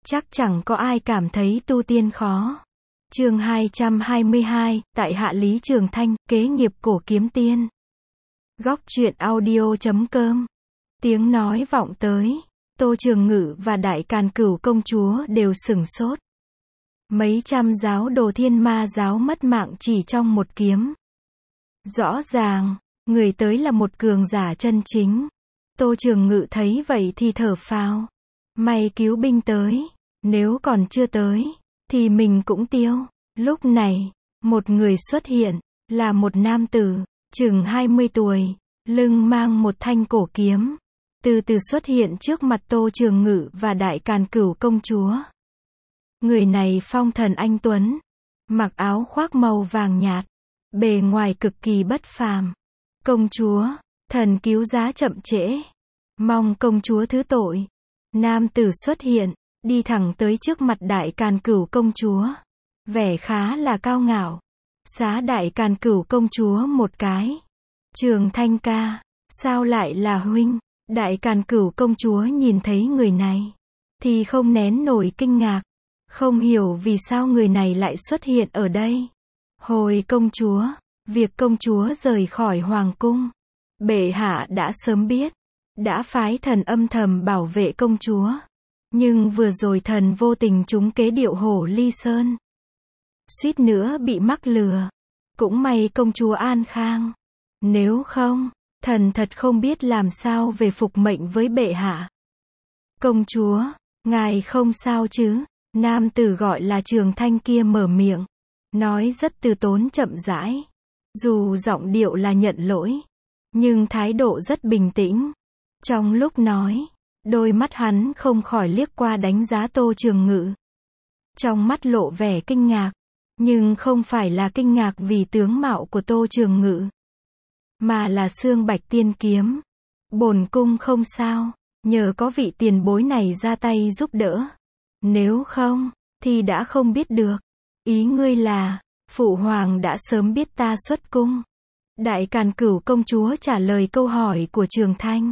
chắc chẳng có ai cảm thấy tu tiên khó. Chương 222, tại hạ Lý Trường Thanh, kế nghiệp cổ kiếm tiên. Góc truyện audio.com. Tiếng nói vọng tới. Tô Trường Ngự và Đại Càn Cửu công chúa đều sửng sốt. Mấy trăm giáo đồ Thiên Ma giáo mất mạng chỉ trong một kiếm. Rõ ràng, người tới là một cường giả chân chính. Tô Trường Ngự thấy vậy thì thở phào. May cứu binh tới, nếu còn chưa tới, thì mình cũng tiêu. Lúc này, một người xuất hiện, là một nam tử, chừng 20 tuổi, lưng mang một thanh cổ kiếm. Từ từ xuất hiện trước mặt Tô Trường Ngự và Đại Càn Cửu công chúa. Người này phong thần anh tuấn, mặc áo khoác màu vàng nhạt, bề ngoài cực kỳ bất phàm. Công chúa, thần cứu giá chậm trễ, mong công chúa thứ tội. Nam tử xuất hiện, đi thẳng tới trước mặt Đại Càn Cửu công chúa, vẻ khá là cao ngạo. Xá Đại Càn Cửu công chúa một cái. Trường Thanh ca, sao lại là huynh? Đại Càn Cửu công chúa nhìn thấy người này, thì không nén nổi kinh ngạc, không hiểu vì sao người này lại xuất hiện ở đây. Hồi công chúa, việc công chúa rời khỏi hoàng cung, bệ hạ đã sớm biết, đã phái thần âm thầm bảo vệ công chúa. Nhưng vừa rồi thần vô tình trúng kế điệu hổ ly sơn, suýt nữa bị mắc lừa. Cũng may công chúa an khang. Nếu không, thần thật không biết làm sao về phục mệnh với bệ hạ. Công chúa, ngài không sao chứ? Nam tử gọi là Trường Thanh kia mở miệng, nói rất từ tốn chậm rãi. Dù giọng điệu là nhận lỗi, nhưng thái độ rất bình tĩnh. Trong lúc nói, đôi mắt hắn không khỏi liếc qua đánh giá Tô Trường Ngự. Trong mắt lộ vẻ kinh ngạc, nhưng không phải là kinh ngạc vì tướng mạo của Tô Trường Ngự, mà là xương bạch tiên kiếm. Bổn cung không sao, nhờ có vị tiền bối này ra tay giúp đỡ. Nếu không, thì đã không biết được. Ý ngươi là, phụ hoàng đã sớm biết ta xuất cung. Đại Càn Cửu công chúa trả lời câu hỏi của Trường Thanh.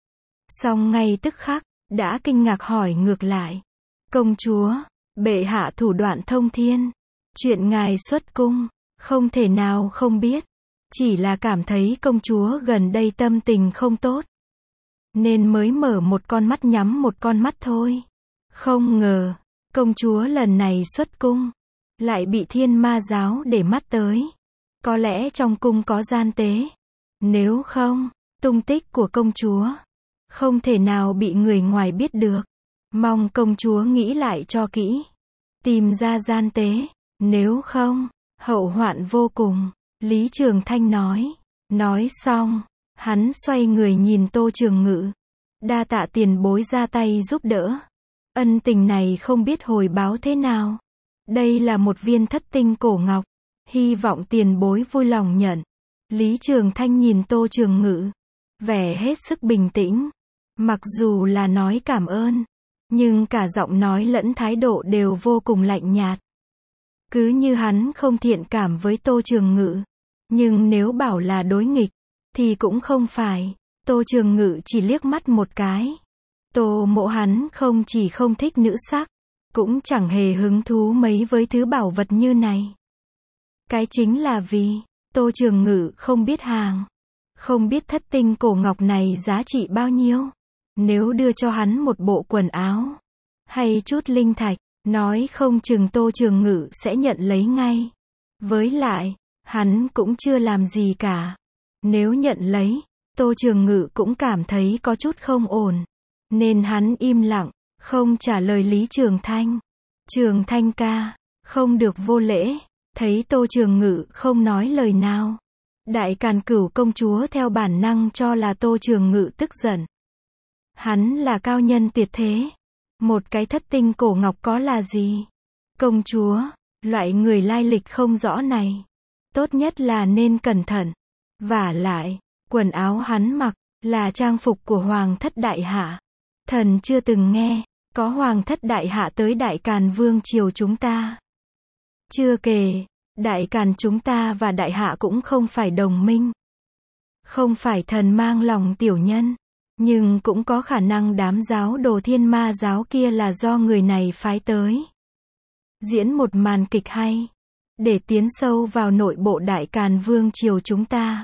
Song ngay tức khắc, đã kinh ngạc hỏi ngược lại. Công chúa, bệ hạ thủ đoạn thông thiên. Chuyện ngài xuất cung, không thể nào không biết. Chỉ là cảm thấy công chúa gần đây tâm tình không tốt, nên mới mở một con mắt nhắm một con mắt thôi. Không ngờ, công chúa lần này xuất cung, lại bị Thiên Ma giáo để mắt tới. Có lẽ trong cung có gian tế. Nếu không, tung tích của công chúa không thể nào bị người ngoài biết được. Mong công chúa nghĩ lại cho kỹ, tìm ra gian tế. Nếu không, hậu hoạn vô cùng. Lý Trường Thanh nói. Nói xong, hắn xoay người nhìn Tô Trường Ngự. Đa tạ tiền bối ra tay giúp đỡ. Ân tình này không biết hồi báo thế nào. Đây là một viên thất tinh cổ ngọc, hy vọng tiền bối vui lòng nhận. Lý Trường Thanh nhìn Tô Trường Ngự, vẻ hết sức bình tĩnh. Mặc dù là nói cảm ơn, nhưng cả giọng nói lẫn thái độ đều vô cùng lạnh nhạt. Cứ như hắn không thiện cảm với Tô Trường Ngự. Nhưng nếu bảo là đối nghịch, thì cũng không phải. Tô Trường Ngự chỉ liếc mắt một cái. Tô mộ hắn không chỉ không thích nữ sắc, cũng chẳng hề hứng thú mấy với thứ bảo vật như này. Cái chính là vì, Tô Trường Ngự không biết hàng. Không biết thất tinh cổ ngọc này giá trị bao nhiêu. Nếu đưa cho hắn một bộ quần áo, hay chút linh thạch, nói không chừng Tô Trường Ngự sẽ nhận lấy ngay. Với lại, hắn cũng chưa làm gì cả. Nếu nhận lấy, Tô Trường Ngự cũng cảm thấy có chút không ổn. Nên hắn im lặng, không trả lời Lý Trường Thanh. Trường Thanh ca, không được vô lễ. Thấy Tô Trường Ngự không nói lời nào, Đại Càn Cửu công chúa theo bản năng cho là Tô Trường Ngự tức giận. Hắn là cao nhân tuyệt thế. Một cái thất tinh cổ ngọc có là gì? Công chúa, loại người lai lịch không rõ này, tốt nhất là nên cẩn thận. Vả lại, quần áo hắn mặc, là trang phục của Hoàng thất Đại Hạ. Thần chưa từng nghe, có Hoàng thất Đại Hạ tới Đại Càn Vương triều chúng ta. Chưa kể, Đại Càn chúng ta và Đại Hạ cũng không phải đồng minh. Không phải thần mang lòng tiểu nhân, Nhưng cũng có khả năng đám giáo đồ Thiên Ma giáo kia là do người này phái tới. Diễn một màn kịch hay, để tiến sâu vào nội bộ Đại Càn Vương triều chúng ta.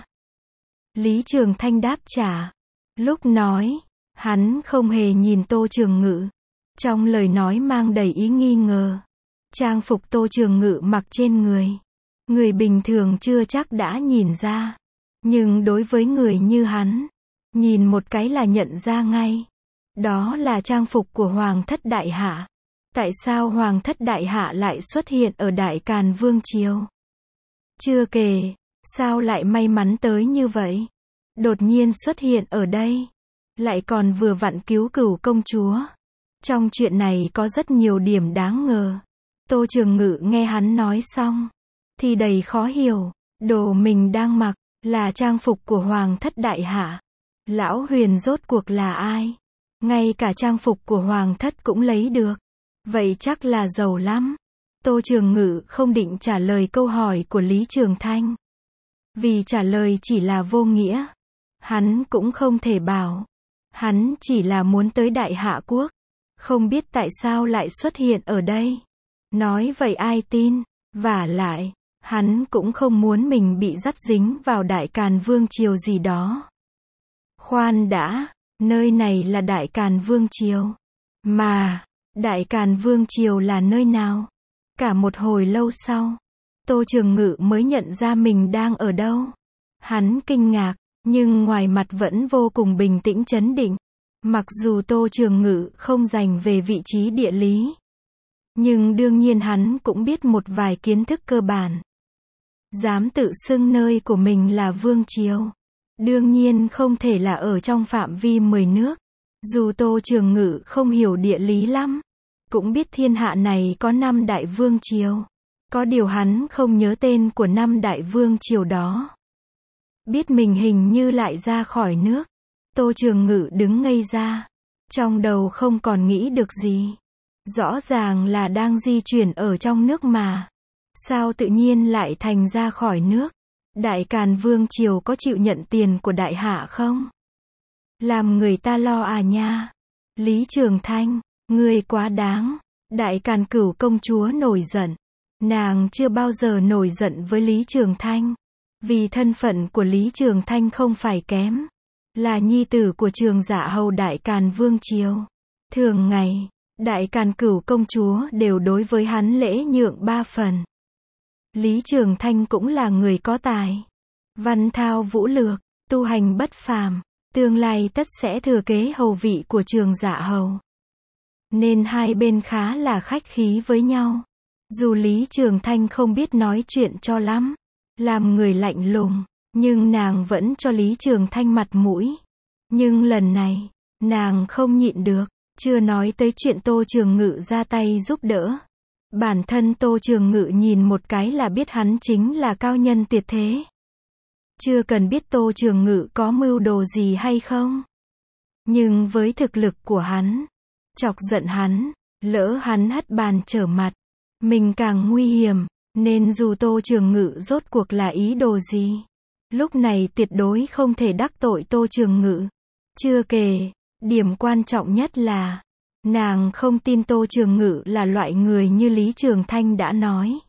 Lý Trường Thanh đáp trả. Lúc nói, hắn không hề nhìn Tô Trường Ngự. Trong lời nói mang đầy ý nghi ngờ. Trang phục Tô Trường Ngự mặc trên người, người bình thường chưa chắc đã nhìn ra. Nhưng đối với người như hắn, nhìn một cái là nhận ra ngay. Đó là trang phục của Hoàng thất Đại Hạ. Tại sao Hoàng thất Đại Hạ lại xuất hiện ở Đại Càn Vương triều? Chưa kể, sao lại may mắn tới như vậy? Đột nhiên xuất hiện ở đây, lại còn vừa vặn cứu Cửu công chúa. Trong chuyện này có rất nhiều điểm đáng ngờ. Tô Trường Ngự nghe hắn nói xong, thì đầy khó hiểu. Đồ mình đang mặc, là trang phục của Hoàng thất Đại Hạ. Lão Huyền rốt cuộc là ai? Ngay cả trang phục của Hoàng thất cũng lấy được. Vậy chắc là giàu lắm. Tô Trường Ngự không định trả lời câu hỏi của Lý Trường Thanh. Vì trả lời chỉ là vô nghĩa. Hắn cũng không thể bảo. Hắn chỉ là muốn tới Đại Hạ Quốc. Không biết tại sao lại xuất hiện ở đây. Nói vậy ai tin? Vả lại, hắn cũng không muốn mình bị dắt dính vào Đại Càn Vương triều gì đó. Khoan đã, nơi này là Đại Càn Vương triều. Mà, Đại Càn Vương triều là nơi nào? Cả một hồi lâu sau, Tô Trường Ngự mới nhận ra mình đang ở đâu. Hắn kinh ngạc, nhưng ngoài mặt vẫn vô cùng bình tĩnh trấn định. Mặc dù Tô Trường Ngự không dành về vị trí địa lý, nhưng đương nhiên hắn cũng biết một vài kiến thức cơ bản. Dám tự xưng nơi của mình là Vương triều, đương nhiên không thể là ở trong phạm vi 10 nước. Dù Tô Trường Ngự không hiểu địa lý lắm, cũng biết thiên hạ này có 5 đại vương triều. Có điều hắn không nhớ tên của 5 đại vương triều đó. Biết mình hình như lại ra khỏi nước. Tô Trường Ngự đứng ngây ra. Trong đầu không còn nghĩ được gì. Rõ ràng là đang di chuyển ở trong nước mà. Sao tự nhiên lại thành ra khỏi nước? Đại Càn Vương triều có chịu nhận tiền của Đại Hạ không? Làm người ta lo à nha. Lý Trường Thanh, ngươi quá đáng. Đại Càn Cửu công chúa nổi giận. Nàng chưa bao giờ nổi giận với Lý Trường Thanh. Vì thân phận của Lý Trường Thanh không phải kém. Là nhi tử của Trường Dạ hầu Đại Càn Vương triều. Thường ngày, Đại Càn Cửu công chúa đều đối với hắn lễ nhượng 3 phần. Lý Trường Thanh cũng là người có tài. Văn thao vũ lược, tu hành bất phàm. Tương lai tất sẽ thừa kế hầu vị của Trường Dạ hầu. Nên hai bên khá là khách khí với nhau. Dù Lý Trường Thanh không biết nói chuyện cho lắm, làm người lạnh lùng, nhưng nàng vẫn cho Lý Trường Thanh mặt mũi. Nhưng lần này, nàng không nhịn được, chưa nói tới chuyện Tô Trường Ngự ra tay giúp đỡ. Bản thân Tô Trường Ngự nhìn một cái là biết hắn chính là cao nhân tuyệt thế. Chưa cần biết Tô Trường Ngự có mưu đồ gì hay không. Nhưng với thực lực của hắn, chọc giận hắn, lỡ hắn hất bàn trở mặt, mình càng nguy hiểm, nên dù Tô Trường Ngự rốt cuộc là ý đồ gì, lúc này tuyệt đối không thể đắc tội Tô Trường Ngự. Chưa kể, điểm quan trọng nhất là, nàng không tin Tô Trường Ngự là loại người như Lý Trường Thanh đã nói.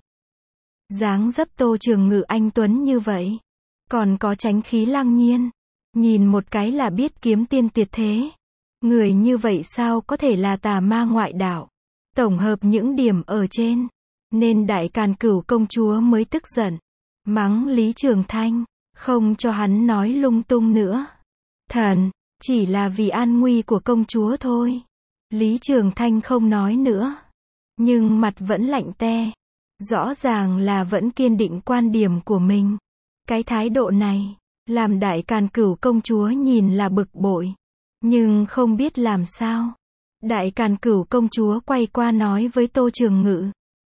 Dáng dấp Tô Trường Ngự anh tuấn như vậy, còn có chánh khí lăng nhiên, nhìn một cái là biết kiếm tiên tuyệt thế. Người như vậy sao có thể là tà ma ngoại đạo? Tổng hợp những điểm ở trên, nên Đại Càn Cửu công chúa mới tức giận, mắng Lý Trường Thanh, không cho hắn nói lung tung nữa. Thần, chỉ là vì an nguy của công chúa thôi. Lý Trường Thanh không nói nữa, nhưng mặt vẫn lạnh te. Rõ ràng là vẫn kiên định quan điểm của mình. Cái thái độ này, làm Đại Càn Cửu công chúa nhìn là bực bội, nhưng không biết làm sao. Đại Càn Cửu công chúa quay qua nói với Tô Trường Ngự.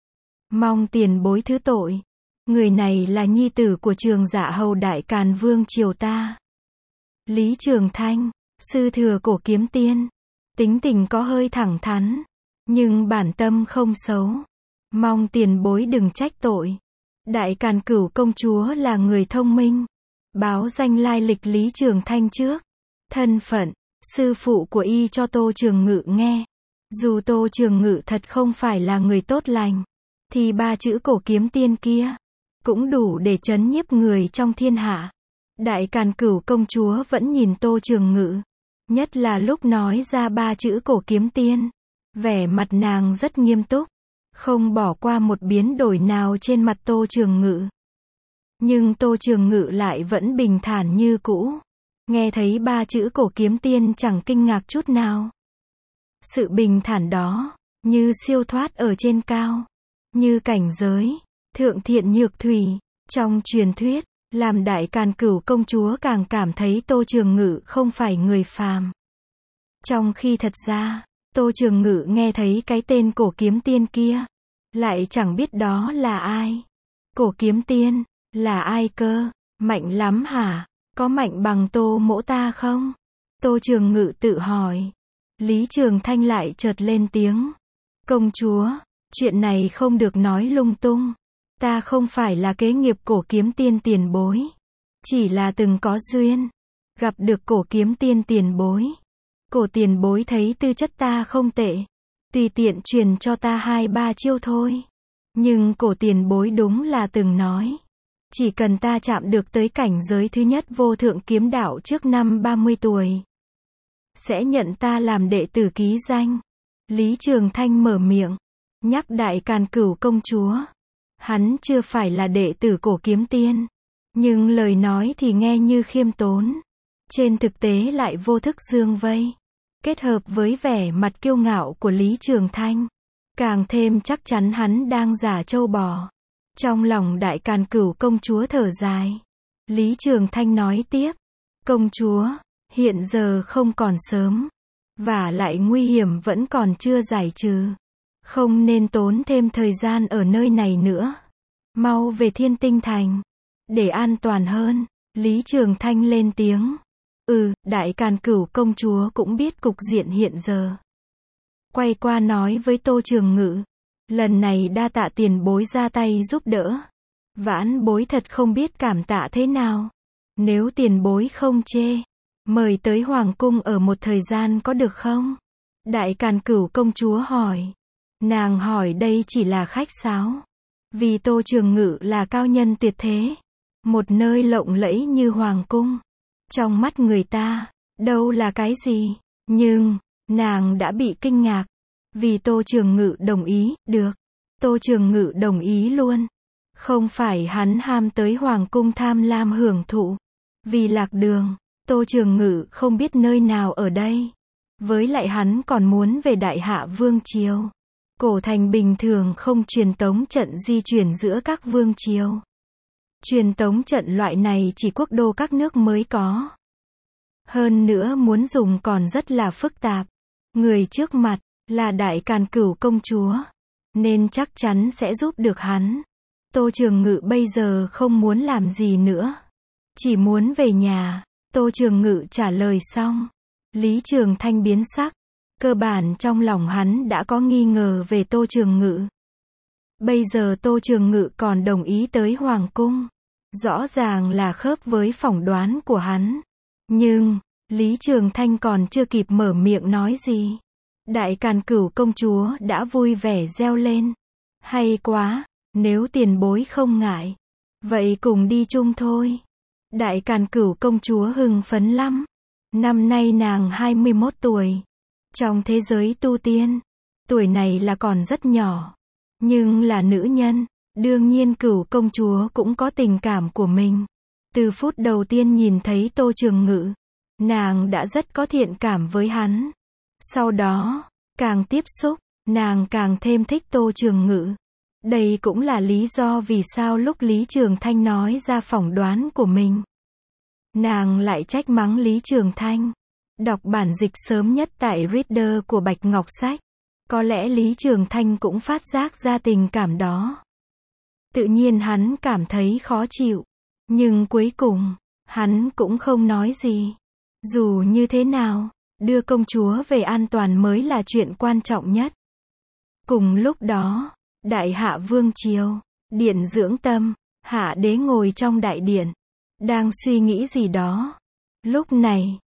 Mong tiền bối thứ tội. Người này là nhi tử của Trường Dạ hầu Đại Càn Vương triều ta. Lý Trường Thanh, sư thừa cổ kiếm tiên. Tính tình có hơi thẳng thắn, nhưng bản tâm không xấu. Mong tiền bối đừng trách tội. Đại Càn Cửu công chúa là người thông minh. Báo danh lai lịch Lý Trường Thanh trước. Thân phận, sư phụ của y cho Tô Trường Ngự nghe. Dù Tô Trường Ngự thật không phải là người tốt lành, thì ba chữ cổ kiếm tiên kia cũng đủ để trấn nhiếp người trong thiên hạ. Đại Càn Cửu công chúa vẫn nhìn Tô Trường Ngự, nhất là lúc nói ra ba chữ cổ kiếm tiên. Vẻ mặt nàng rất nghiêm túc, không bỏ qua một biến đổi nào trên mặt Tô Trường Ngự. Nhưng Tô Trường Ngự lại vẫn bình thản như cũ. Nghe thấy ba chữ cổ kiếm tiên chẳng kinh ngạc chút nào. Sự bình thản đó, như siêu thoát ở trên cao, như cảnh giới, thượng thiện nhược thủy, trong truyền thuyết, làm Đại Càn Cửu công chúa càng cảm thấy Tô Trường Ngự không phải người phàm. Trong khi thật ra, Tô Trường Ngự nghe thấy cái tên cổ kiếm tiên kia, lại chẳng biết đó là ai. Cổ kiếm tiên, là ai cơ? Mạnh lắm hả? Có mạnh bằng Tô mỗ ta không? Tô Trường Ngự tự hỏi. Lý Trường Thanh lại chợt lên tiếng. Công chúa, chuyện này không được nói lung tung. Ta không phải là kế nghiệp cổ kiếm tiên tiền bối. Chỉ là từng có duyên. Gặp được cổ kiếm tiên tiền bối. Cổ tiền bối thấy tư chất ta không tệ. Tùy tiện truyền cho ta 2-3 chiêu thôi. Nhưng cổ tiền bối đúng là từng nói. Chỉ cần ta chạm được tới cảnh giới thứ nhất vô thượng kiếm đạo trước năm 30 tuổi. Sẽ nhận ta làm đệ tử ký danh. Lý Trường Thanh mở miệng. Nhắc Đại Càn Cửu công chúa. Hắn chưa phải là đệ tử cổ kiếm tiên. Nhưng lời nói thì nghe như khiêm tốn. Trên thực tế lại vô thức dương vây. Kết hợp với vẻ mặt kiêu ngạo của Lý Trường Thanh. Càng thêm chắc chắn hắn đang giả trâu bò. Trong lòng Đại Càn Cửu công chúa thở dài. Lý Trường Thanh nói tiếp. Công chúa, hiện giờ không còn sớm. Và lại nguy hiểm vẫn còn chưa giải trừ. Không nên tốn thêm thời gian ở nơi này nữa. Mau về Thiên Tinh Thành. Để an toàn hơn. Lý Trường Thanh lên tiếng. Đại Càn Cửu công chúa cũng biết cục diện hiện giờ. Quay qua nói với Tô Trường Ngự. Lần này đa tạ tiền bối ra tay giúp đỡ. Vãn bối thật không biết cảm tạ thế nào. Nếu tiền bối không chê, mời tới Hoàng cung ở một thời gian có được không? Đại Càn Cửu công chúa hỏi. Nàng hỏi đây chỉ là khách sáo. Vì Tô Trường Ngự là cao nhân tuyệt thế. Một nơi lộng lẫy như Hoàng cung. Trong mắt người ta, đâu là cái gì? Nhưng, nàng đã bị kinh ngạc. Vì Tô Trường Ngự đồng ý, được. Tô Trường Ngự đồng ý luôn. Không phải hắn ham tới Hoàng cung tham lam hưởng thụ. Vì lạc đường, Tô Trường Ngự không biết nơi nào ở đây. Với lại hắn còn muốn về Đại Hạ Vương Triều. Cổ thành bình thường không truyền tống trận di chuyển giữa các vương triều. Truyền tống trận loại này chỉ quốc đô các nước mới có. Hơn nữa muốn dùng còn rất là phức tạp. Người trước mặt là Đại Càn Cửu công chúa, nên chắc chắn sẽ giúp được hắn. Tô Trường Ngự bây giờ không muốn làm gì nữa. Chỉ muốn về nhà. Tô Trường Ngự trả lời xong. Lý Trường Thanh biến sắc. Cơ bản trong lòng hắn đã có nghi ngờ về Tô Trường Ngự. Bây giờ Tô Trường Ngự còn đồng ý tới Hoàng cung. Rõ ràng là khớp với phỏng đoán của hắn. Nhưng, Lý Trường Thanh còn chưa kịp mở miệng nói gì. Đại Càn Cửu công chúa đã vui vẻ reo lên. Hay quá, nếu tiền bối không ngại. Vậy cùng đi chung thôi. Đại Càn Cửu công chúa hưng phấn lắm. Năm nay nàng 21 tuổi. Trong thế giới tu tiên, tuổi này là còn rất nhỏ. Nhưng là nữ nhân, đương nhiên Cửu công chúa cũng có tình cảm của mình. Từ phút đầu tiên nhìn thấy Tô Trường Ngự, nàng đã rất có thiện cảm với hắn. Sau đó, càng tiếp xúc, nàng càng thêm thích Tô Trường Ngự. Đây cũng là lý do vì sao lúc Lý Trường Thanh nói ra phỏng đoán của mình, nàng lại trách mắng Lý Trường Thanh. Đọc bản dịch sớm nhất tại Reader của Bạch Ngọc Sách. Có lẽ Lý Trường Thanh cũng phát giác ra tình cảm đó. Tự nhiên hắn cảm thấy khó chịu. Nhưng cuối cùng, hắn cũng không nói gì. Dù như thế nào, đưa công chúa về an toàn mới là chuyện quan trọng nhất. Cùng lúc đó, Đại Hạ Vương Triều, điện dưỡng tâm, Hạ đế ngồi trong đại điện, đang suy nghĩ gì đó. Lúc này,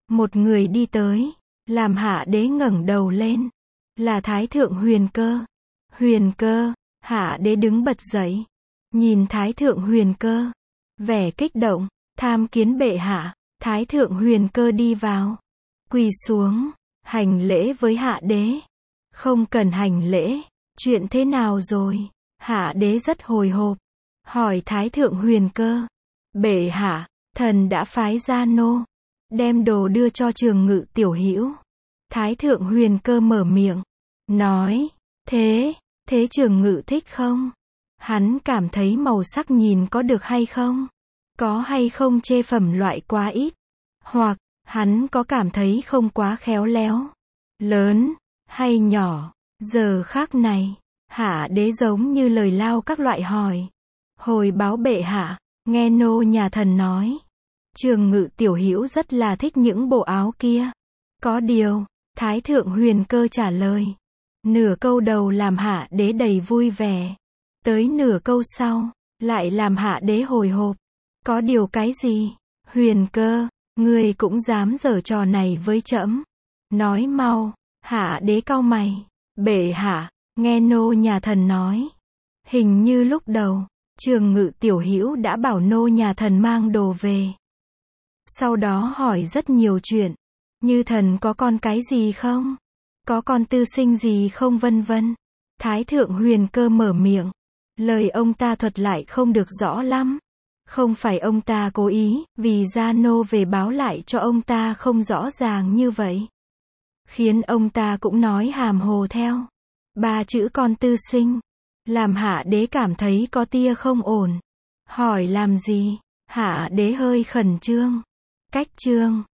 một người đi tới, làm Hạ đế ngẩng đầu lên. Là Thái thượng Huyền Cơ. Huyền Cơ, Hạ đế đứng bật dậy. Nhìn Thái thượng Huyền Cơ. Vẻ kích động, tham kiến bệ hạ. Thái thượng Huyền Cơ đi vào. Quỳ xuống, hành lễ với Hạ đế. Không cần hành lễ, chuyện thế nào rồi? Hạ đế rất hồi hộp. Hỏi Thái thượng Huyền Cơ. Bệ hạ, thần đã phái gia nô. Đem đồ đưa cho Trường Ngự tiểu hữu. Thái thượng Huyền Cơ mở miệng. Nói, thế Trường Ngự thích không? Hắn cảm thấy màu sắc nhìn có được hay không? Có hay không chê phẩm loại quá ít? Hoặc, hắn có cảm thấy không quá khéo léo? Lớn, hay nhỏ? Giờ khác này, Hạ đế giống như lời lao các loại hỏi. Hồi báo bệ hạ, nghe nô nhà thần nói. Trường Ngự tiểu hữu rất là thích những bộ áo kia. Có điều, Thái thượng Huyền Cơ trả lời. Nửa câu đầu làm Hạ đế đầy vui vẻ. Tới nửa câu sau, lại làm Hạ đế hồi hộp. Có điều cái gì? Huyền Cơ, ngươi cũng dám giở trò này với trẫm? Nói mau. Hạ đế cau mày. Bệ hạ, nghe nô nhà thần nói. Hình như lúc đầu, Trường Ngự tiểu hữu đã bảo nô nhà thần mang đồ về. Sau đó hỏi rất nhiều chuyện. Như thần có con cái gì không? Có con tư sinh gì không vân vân. Thái thượng Huyền Cơ mở miệng. Lời ông ta thuật lại không được rõ lắm. Không phải ông ta cố ý, vì gia nô về báo lại cho ông ta không rõ ràng như vậy. Khiến ông ta cũng nói hàm hồ theo. 3 chữ con tư sinh. Làm Hạ đế cảm thấy có tia không ổn. Hỏi làm gì? Hạ đế hơi khẩn trương. Cách trương.